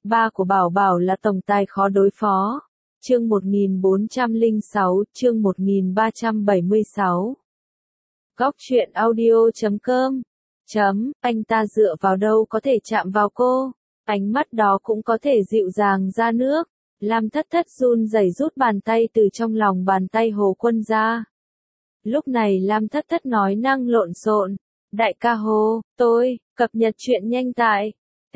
Ba của Bảo Bảo là tổng tài khó đối phó. Chương 1406, chương 1376. Góc truyện audio.com. Anh ta dựa vào đâu có thể chạm vào cô, ánh mắt đó cũng có thể dịu dàng ra nước. Lam Thất Thất run rẩy rút bàn tay từ trong lòng bàn tay Hồ Quân ra. Lúc này Lam Thất Thất nói năng lộn xộn. Đại ca Hồ, tôi, cập nhật chuyện nhanh tại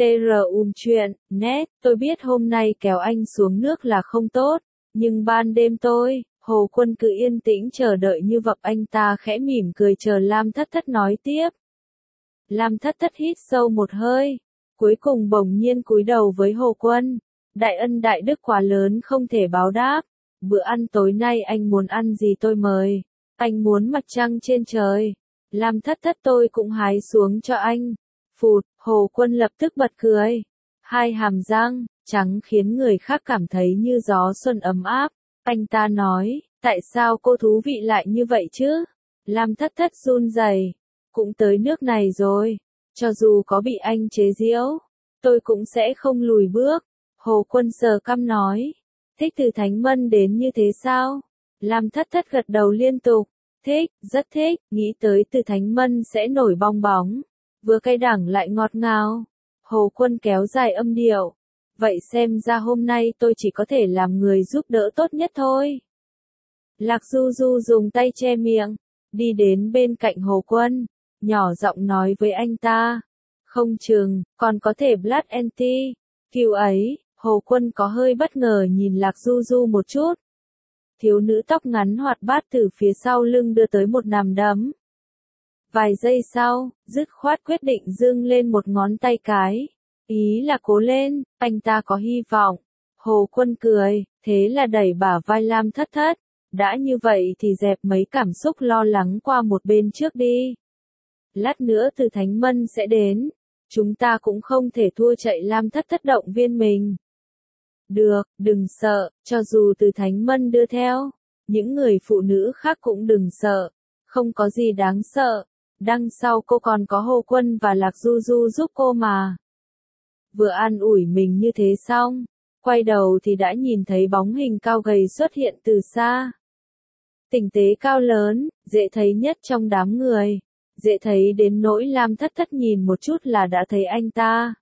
truyện net, tôi biết hôm nay kéo anh xuống nước là không tốt, nhưng ban đêm Hồ Quân cứ yên tĩnh chờ đợi như vậy. Anh ta khẽ mỉm cười chờ Lam Thất Thất nói tiếp. Lam Thất Thất hít sâu một hơi, cuối cùng bỗng nhiên cúi đầu với Hồ Quân. Đại ân đại đức quá lớn không thể báo đáp. Bữa ăn tối nay anh muốn ăn gì tôi mời. Anh muốn mặt trăng trên trời. Lam Thất Thất tôi cũng hái xuống cho anh. Phụt, Hồ Quân lập tức bật cười. Hai hàm răng trắng khiến người khác cảm thấy như gió xuân ấm áp. Anh ta nói, tại sao cô thú vị lại như vậy chứ? Lam Thất Thất run rẩy. Cũng tới nước này rồi. Cho dù có bị anh chế giễu, tôi cũng sẽ không lùi bước. Hồ Quân sờ cằm nói. Thích Từ Thánh Mân đến như thế sao? Lam Thất Thất gật đầu liên tục. Thích, rất thích, nghĩ tới Từ Thánh Mân sẽ nổi bong bóng. Vừa cay đắng lại ngọt ngào. Hồ Quân kéo dài âm điệu. Vậy xem ra hôm nay tôi chỉ có thể làm người giúp đỡ tốt nhất thôi. Lạc Du Du dùng tay che miệng, đi đến bên cạnh Hồ Quân, nhỏ giọng nói với anh ta. Không chừng, còn có thể Blood Anti. Kiểu ấy, Hồ Quân có hơi bất ngờ nhìn Lạc Du Du một chút. Thiếu nữ tóc ngắn hoạt bát từ phía sau lưng đưa tới một nắm đấm. Vài giây sau, dứt khoát quyết định giương lên một ngón tay cái. Ý là cố lên, anh ta có hy vọng. Hồ Quân cười, thế là đẩy bả vai Lam Thất Thất. Đã như vậy thì dẹp mấy cảm xúc lo lắng qua một bên trước đi. Lát nữa Từ Thánh Mân sẽ đến. Chúng ta cũng không thể thua chạy. Lam Thất Thất động viên mình. Được, đừng sợ, cho dù Từ Thánh Mân đưa theo. Những người phụ nữ khác cũng đừng sợ. Không có gì đáng sợ. Đằng sau cô còn có Hồ Quân và Lạc Du Du giúp cô mà. Vừa an ủi mình như thế xong, quay đầu thì đã nhìn thấy bóng hình cao gầy xuất hiện từ xa. Tinh tế cao lớn, dễ thấy nhất trong đám người. Dễ thấy đến nỗi Lam Thất Thất nhìn một chút là đã thấy anh ta.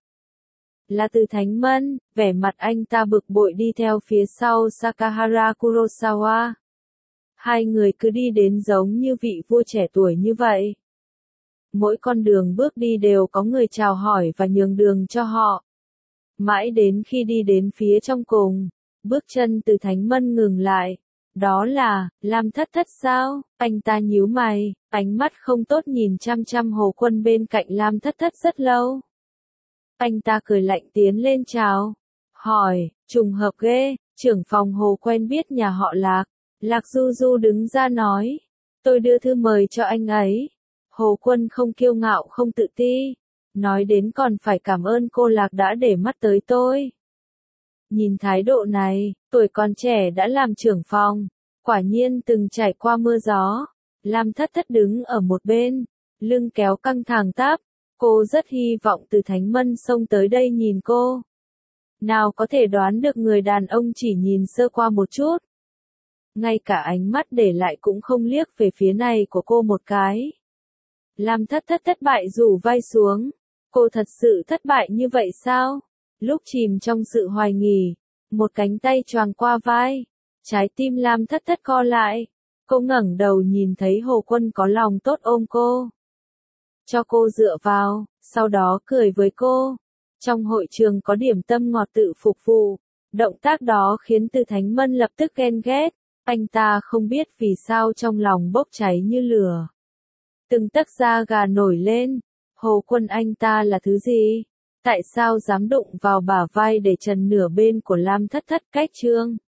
Là Từ Thánh Mân, vẻ mặt anh ta bực bội đi theo phía sau Sakahara Kurosawa. Hai người cứ đi đến giống như vị vua trẻ tuổi như vậy. Mỗi con đường bước đi đều có người chào hỏi và nhường đường cho họ. Mãi đến khi đi đến phía trong cùng, bước chân Từ Thánh Mân ngừng lại. Đó là, Lam Thất Thất sao? Anh ta nhíu mày, ánh mắt không tốt nhìn chăm chăm Hồ Quân bên cạnh Lam Thất Thất rất lâu. Anh ta cười lạnh tiến lên chào. Hỏi, trùng hợp ghê, trưởng phòng Hồ quen biết nhà họ Lạc. Lạc Du Du đứng ra nói. Tôi đưa thư mời cho anh ấy. Hồ Quân không kiêu ngạo không tự ti. Nói đến còn phải cảm ơn cô Lạc đã để mắt tới tôi. Nhìn thái độ này, tuổi còn trẻ đã làm trưởng phòng. Quả nhiên từng trải qua mưa gió. Lam Thất Thất đứng ở một bên, lưng kéo căng thẳng tắp. Cô rất hy vọng Từ Thánh Mân xông tới đây nhìn cô. Nào có thể đoán được người đàn ông chỉ nhìn sơ qua một chút. Ngay cả ánh mắt để lại cũng không liếc về phía này của cô một cái. Lam Thất Thất thất bại rủ vai xuống. Cô thật sự thất bại như vậy sao? Lúc chìm trong sự hoài nghi, một cánh tay choàng qua vai. Trái tim Lam Thất Thất co lại. Cô ngẩng đầu nhìn thấy Hồ Quân có lòng tốt ôm cô. Cho cô dựa vào, sau đó cười với cô. Trong hội trường có điểm tâm ngọt tự phục vụ. Động tác đó khiến Từ Thánh Mân lập tức ghen ghét. Anh ta không biết vì sao trong lòng bốc cháy như lửa. Từng tấc da gà nổi lên. Hồ Quân anh ta là thứ gì? Tại sao dám đụng vào bả vai để trần nửa bên của Lam Thất Thất? Cách chương